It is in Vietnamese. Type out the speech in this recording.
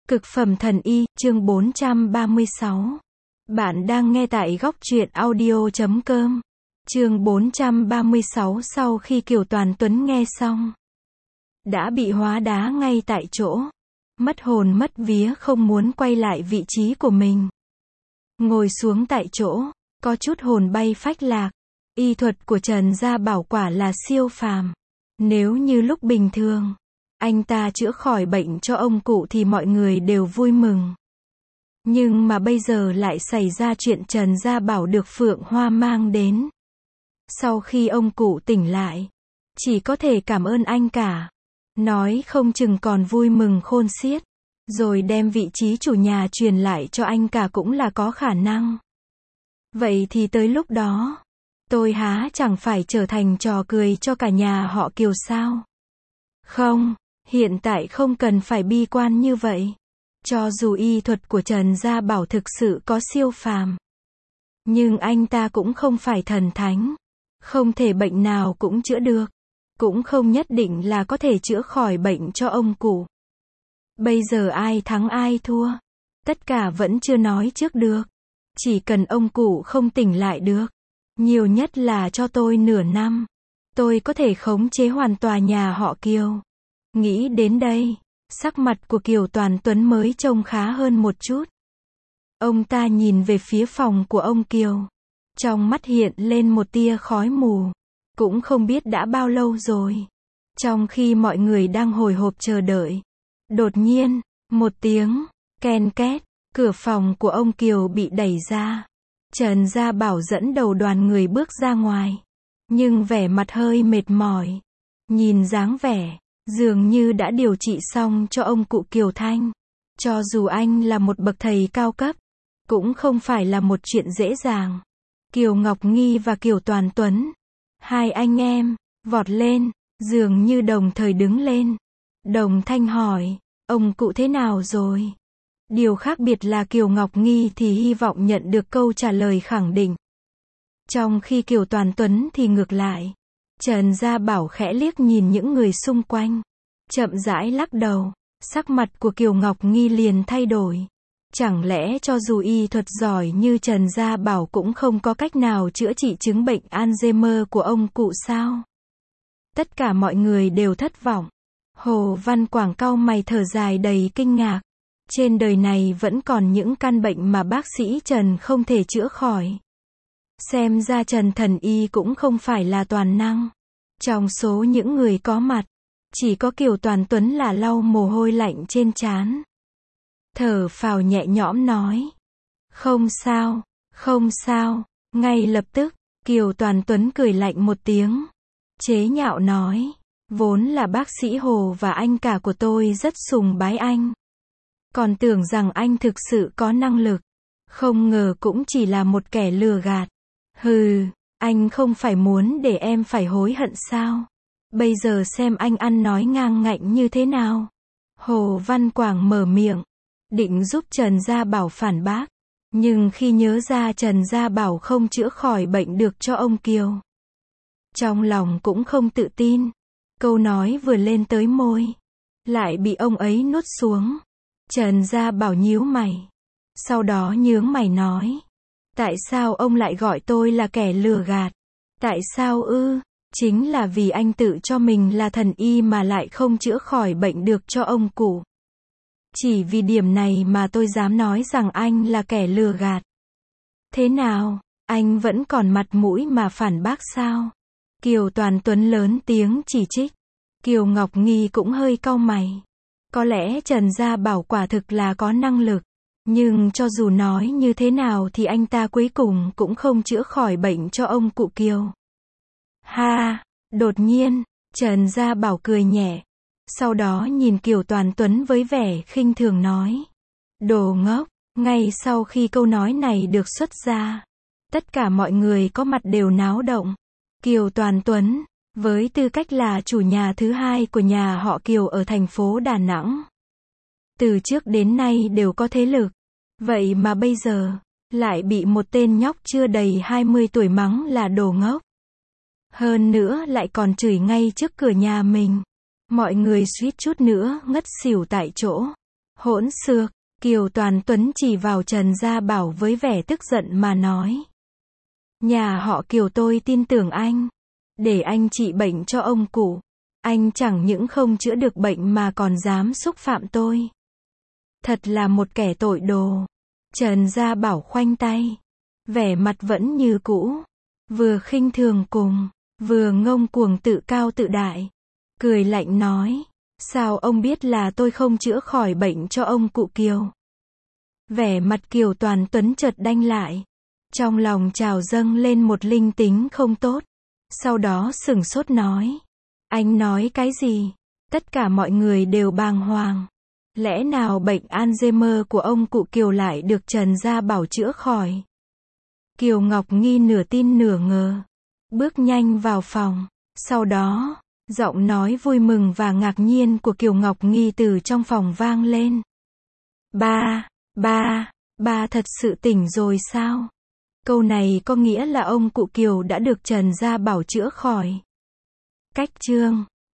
Cực phẩm thần y, chương 436. Bạn đang nghe tại góc truyện audio.com. Chương 436. Sau khi Kiều Toàn Tuấn nghe xong, đã bị hóa đá ngay tại chỗ. Mất hồn mất vía, không muốn quay lại vị trí của mình. Ngồi xuống tại chỗ, có chút hồn bay phách lạc. Y thuật của Trần Gia Bảo quả là siêu phàm. Nếu như lúc bình thường, anh ta chữa khỏi bệnh cho ông cụ thì mọi người đều vui mừng. Nhưng mà bây giờ lại xảy ra chuyện Trần Gia Bảo được Phượng Hoa mang đến. Sau khi ông cụ tỉnh lại, chỉ có thể cảm ơn anh cả. Nói không chừng còn vui mừng khôn xiết. Rồi đem vị trí chủ nhà truyền lại cho anh cả cũng là có khả năng. Vậy thì tới lúc đó, tôi há chẳng phải trở thành trò cười cho cả nhà họ Kiều sao? Không, hiện tại không cần phải bi quan như vậy. Cho dù y thuật của Trần Gia Bảo thực sự có siêu phàm, nhưng anh ta cũng không phải thần thánh. Không thể bệnh nào cũng chữa được. Cũng không nhất định là có thể chữa khỏi bệnh cho ông cụ. Bây giờ ai thắng ai thua, tất cả vẫn chưa nói trước được. Chỉ cần ông cụ không tỉnh lại được, nhiều nhất là cho tôi nửa năm, tôi có thể khống chế hoàn toàn nhà họ Kiều. Nghĩ đến đây, sắc mặt của Kiều Toàn Tuấn mới trông khá hơn một chút. Ông ta nhìn về phía phòng của ông Kiều. Trong mắt hiện lên một tia khói mù. Cũng không biết đã bao lâu rồi. Trong khi mọi người đang hồi hộp chờ đợi, đột nhiên, một tiếng ken két, cửa phòng của ông Kiều bị đẩy ra. Trần Gia Bảo dẫn đầu đoàn người bước ra ngoài, nhưng vẻ mặt hơi mệt mỏi. Nhìn dáng vẻ, dường như đã điều trị xong cho ông cụ Kiều Thanh. Cho dù anh là một bậc thầy cao cấp, cũng không phải là một chuyện dễ dàng. Kiều Ngọc Nghi và Kiều Toàn Tuấn, hai anh em, vọt lên, dường như đồng thời đứng lên. Đồng thanh hỏi, ông cụ thế nào rồi? Điều khác biệt là Kiều Ngọc Nghi thì hy vọng nhận được câu trả lời khẳng định. Trong khi Kiều Toàn Tuấn thì ngược lại. Trần Gia Bảo khẽ liếc nhìn những người xung quanh, chậm rãi lắc đầu. Sắc mặt của Kiều Ngọc Nghi liền thay đổi. Chẳng lẽ cho dù y thuật giỏi như Trần Gia Bảo cũng không có cách nào chữa trị chứng bệnh Alzheimer của ông cụ sao? Tất cả mọi người đều thất vọng. Hồ Văn Quảng cau mày thở dài đầy kinh ngạc. Trên đời này vẫn còn những căn bệnh mà bác sĩ Trần không thể chữa khỏi. Xem ra Trần thần y cũng không phải là toàn năng. Trong số những người có mặt, chỉ có Kiều Toàn Tuấn là lau mồ hôi lạnh trên trán. Thở phào nhẹ nhõm nói. Không sao, không sao. Ngay lập tức, Kiều Toàn Tuấn cười lạnh một tiếng. Chế nhạo nói. Vốn là bác sĩ Hồ và anh cả của tôi rất sùng bái anh. Còn tưởng rằng anh thực sự có năng lực. Không ngờ cũng chỉ là một kẻ lừa gạt. Hừ, anh không phải muốn để em phải hối hận sao? Bây giờ xem anh ăn nói ngang ngạnh như thế nào. Hồ Văn Quảng mở miệng, định giúp Trần Gia Bảo phản bác. Nhưng khi nhớ ra Trần Gia Bảo không chữa khỏi bệnh được cho ông Kiều, trong lòng cũng không tự tin. Câu nói vừa lên tới môi, lại bị ông ấy nuốt xuống. Trần Gia Bảo nhíu mày. Sau đó nhướng mày nói. Tại sao ông lại gọi tôi là kẻ lừa gạt? Tại sao ư? Chính là vì anh tự cho mình là thần y mà lại không chữa khỏi bệnh được cho ông cụ. Chỉ vì điểm này mà tôi dám nói rằng anh là kẻ lừa gạt. Thế nào, anh vẫn còn mặt mũi mà phản bác sao? Kiều Toàn Tuấn lớn tiếng chỉ trích. Kiều Ngọc Nghi cũng hơi cau mày. Có lẽ Trần Gia Bảo quả thực là có năng lực. Nhưng cho dù nói như thế nào thì anh ta cuối cùng cũng không chữa khỏi bệnh cho ông cụ Kiều. Ha, đột nhiên, Trần Gia Bảo cười nhẹ. Sau đó nhìn Kiều Toàn Tuấn với vẻ khinh thường nói. Đồ ngốc. Ngay sau khi câu nói này được xuất ra, tất cả mọi người có mặt đều náo động. Kiều Toàn Tuấn, với tư cách là chủ nhà thứ hai của nhà họ Kiều ở thành phố Đà Nẵng, từ trước đến nay đều có thế lực. Vậy mà bây giờ, lại bị một tên nhóc chưa đầy 20 tuổi mắng là đồ ngốc. Hơn nữa lại còn chửi ngay trước cửa nhà mình. Mọi người suýt chút nữa ngất xỉu tại chỗ. Hỗn xược, Kiều Toàn Tuấn chỉ vào Trần Gia Bảo với vẻ tức giận mà nói. Nhà họ Kiều tôi tin tưởng anh. Để anh trị bệnh cho ông cụ. Anh chẳng những không chữa được bệnh mà còn dám xúc phạm tôi. Thật là một kẻ tội đồ. Trần Gia Bảo khoanh tay. Vẻ mặt vẫn như cũ. Vừa khinh thường cùng, vừa ngông cuồng tự cao tự đại. Cười lạnh nói. Sao ông biết là tôi không chữa khỏi bệnh cho ông cụ Kiều? Vẻ mặt Kiều Toàn Tuấn chợt đanh lại. Trong lòng trào dâng lên một linh tính không tốt. Sau đó sửng sốt nói. Anh nói cái gì? Tất cả mọi người đều bàng hoàng. Lẽ nào bệnh Alzheimer của ông cụ Kiều lại được Trần Gia Bảo chữa khỏi? Kiều Ngọc Nghi nửa tin nửa ngờ. Bước nhanh vào phòng. Sau đó, giọng nói vui mừng và ngạc nhiên của Kiều Ngọc Nghi từ trong phòng vang lên. Ba thật sự tỉnh rồi sao? Câu này có nghĩa là ông cụ Kiều đã được Trần Gia Bảo chữa khỏi. Cách chương